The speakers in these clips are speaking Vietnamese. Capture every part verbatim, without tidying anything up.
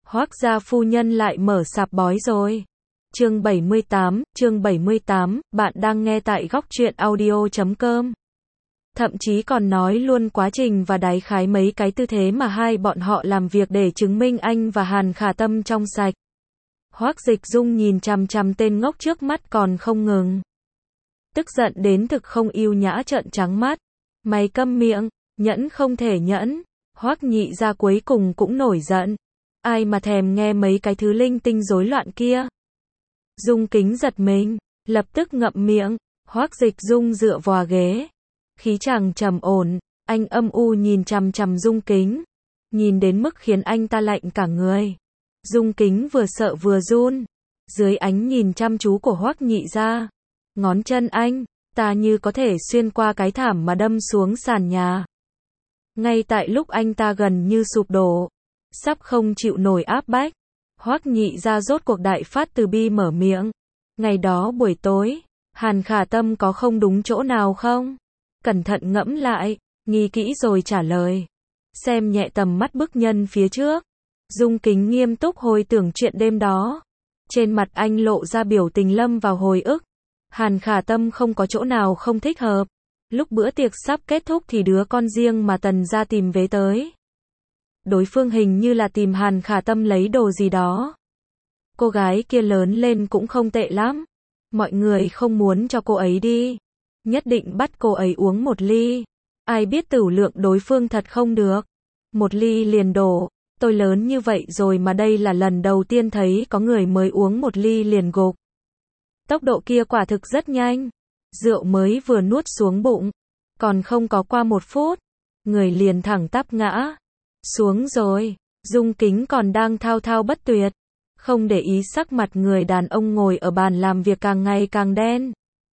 Hoác gia phu nhân lại mở sạp bói rồi. Chương bảy mươi tám, chương bảy mươi tám, bạn đang nghe tại góc truyện audio chấm com. Thậm chí còn nói luôn quá trình và đáy khái mấy cái tư thế mà hai bọn họ làm việc để chứng minh anh và Hàn Khả Tâm trong sạch. Hoác Dịch Dung nhìn chằm chằm tên ngốc trước mắt còn không ngừng. Tức giận đến thực không yêu nhã trợn trắng mắt. Mày câm miệng, nhẫn không thể nhẫn. Hoác Nhị Gia cuối cùng cũng nổi giận. Ai mà thèm nghe mấy cái thứ linh tinh rối loạn kia. Dung Kính giật mình, lập tức ngậm miệng. Hoác Dịch Dung dựa vào ghế. Khí chàng trầm ổn, anh âm u nhìn chằm chằm Dung Kính. Nhìn đến mức khiến anh ta lạnh cả người. Dung Kính vừa sợ vừa run. Dưới ánh nhìn chăm chú của Hoác Nhị Gia, ngón chân anh, ta như có thể xuyên qua cái thảm mà đâm xuống sàn nhà. Ngay tại lúc anh ta gần như sụp đổ, sắp không chịu nổi áp bách, Hoác Nhị Gia rốt cuộc đại phát từ bi mở miệng. Ngày đó buổi tối, Hàn Khả Tâm có không đúng chỗ nào không? Cẩn thận ngẫm lại, nghĩ kỹ rồi trả lời. Xem nhẹ tầm mắt bức nhân phía trước. Dung Kính nghiêm túc hồi tưởng chuyện đêm đó. Trên mặt anh lộ ra biểu tình lâm vào hồi ức. Hàn Khả Tâm không có chỗ nào không thích hợp. Lúc bữa tiệc sắp kết thúc thì đứa con riêng mà Tần gia tìm về tới. Đối phương hình như là tìm Hàn Khả Tâm lấy đồ gì đó. Cô gái kia lớn lên cũng không tệ lắm. Mọi người không muốn cho cô ấy đi. Nhất định bắt cô ấy uống một ly. Ai biết tửu lượng đối phương thật không được. Một ly liền đổ. Tôi lớn như vậy rồi mà đây là lần đầu tiên thấy có người mới uống một ly liền gục. Tốc độ kia quả thực rất nhanh. Rượu mới vừa nuốt xuống bụng. Còn không có qua một phút. Người liền thẳng tắp ngã. Xuống rồi. Dung Kính còn đang thao thao bất tuyệt. Không để ý sắc mặt người đàn ông ngồi ở bàn làm việc càng ngày càng đen.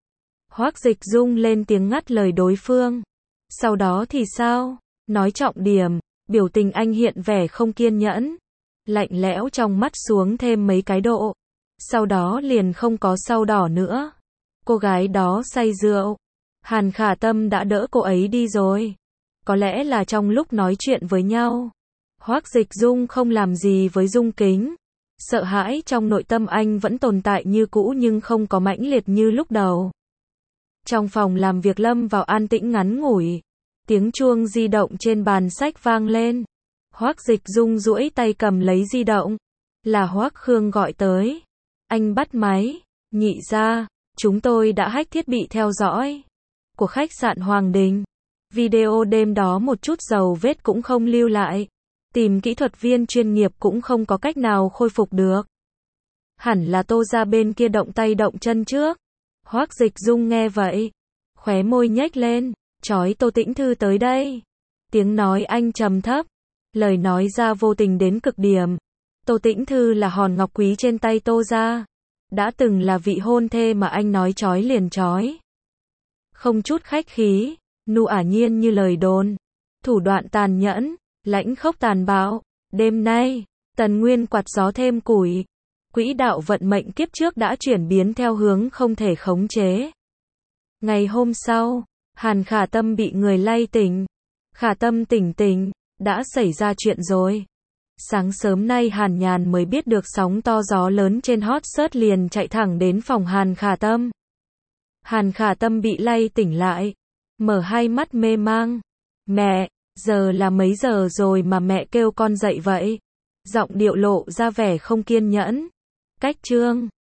Hoác Dịch Dung lên tiếng ngắt lời đối phương. Sau đó thì sao? Nói trọng điểm. Biểu tình anh hiện vẻ không kiên nhẫn. Lạnh lẽo trong mắt xuống thêm mấy cái độ. Sau đó liền không có sau đỏ nữa. Cô gái đó say rượu. Hàn Khả Tâm đã đỡ cô ấy đi rồi. Có lẽ là trong lúc nói chuyện với nhau, Hoác Dịch Dung không làm gì với Dung Kính. Sợ hãi trong nội tâm anh vẫn tồn tại như cũ nhưng không có mãnh liệt như lúc đầu. Trong phòng làm việc lâm vào an tĩnh ngắn ngủi. Tiếng chuông di động trên bàn sách vang lên. Hoác Dịch Dung duỗi tay cầm lấy di động. Là Hoác Khương gọi tới. Anh bắt máy. Nhị gia, chúng tôi đã hack thiết bị theo dõi của khách sạn Hoàng Đình. Video đêm đó một chút dấu vết cũng không lưu lại. Tìm kỹ thuật viên chuyên nghiệp cũng không có cách nào khôi phục được. Hẳn là Tô gia bên kia động tay động chân trước. Hoác Dịch Dung nghe vậy, khóe môi nhếch lên. Chói Tô Tĩnh Thư tới đây. Tiếng nói anh trầm thấp. Lời nói ra vô tình đến cực điểm. Tô Tĩnh Thư là hòn ngọc quý trên tay Tô gia. Đã từng là vị hôn thê mà anh nói chói liền chói. Không chút khách khí. Nụ ả nhiên như lời đồn. Thủ đoạn tàn nhẫn. Lãnh khốc tàn bạo. Đêm nay, Tần Nguyên quạt gió thêm củi. Quỹ đạo vận mệnh kiếp trước đã chuyển biến theo hướng không thể khống chế. Ngày hôm sau, Hàn Khả Tâm bị người lay tỉnh. Khả Tâm tỉnh tỉnh, đã xảy ra chuyện rồi. Sáng sớm nay Hàn Nhàn mới biết được sóng to gió lớn trên hot search liền chạy thẳng đến phòng Hàn Khả Tâm. Hàn Khả Tâm bị lay tỉnh lại. Mở hai mắt mê mang. Mẹ, giờ là mấy giờ rồi mà mẹ kêu con dậy vậy? Giọng điệu lộ ra vẻ không kiên nhẫn. Cách trương,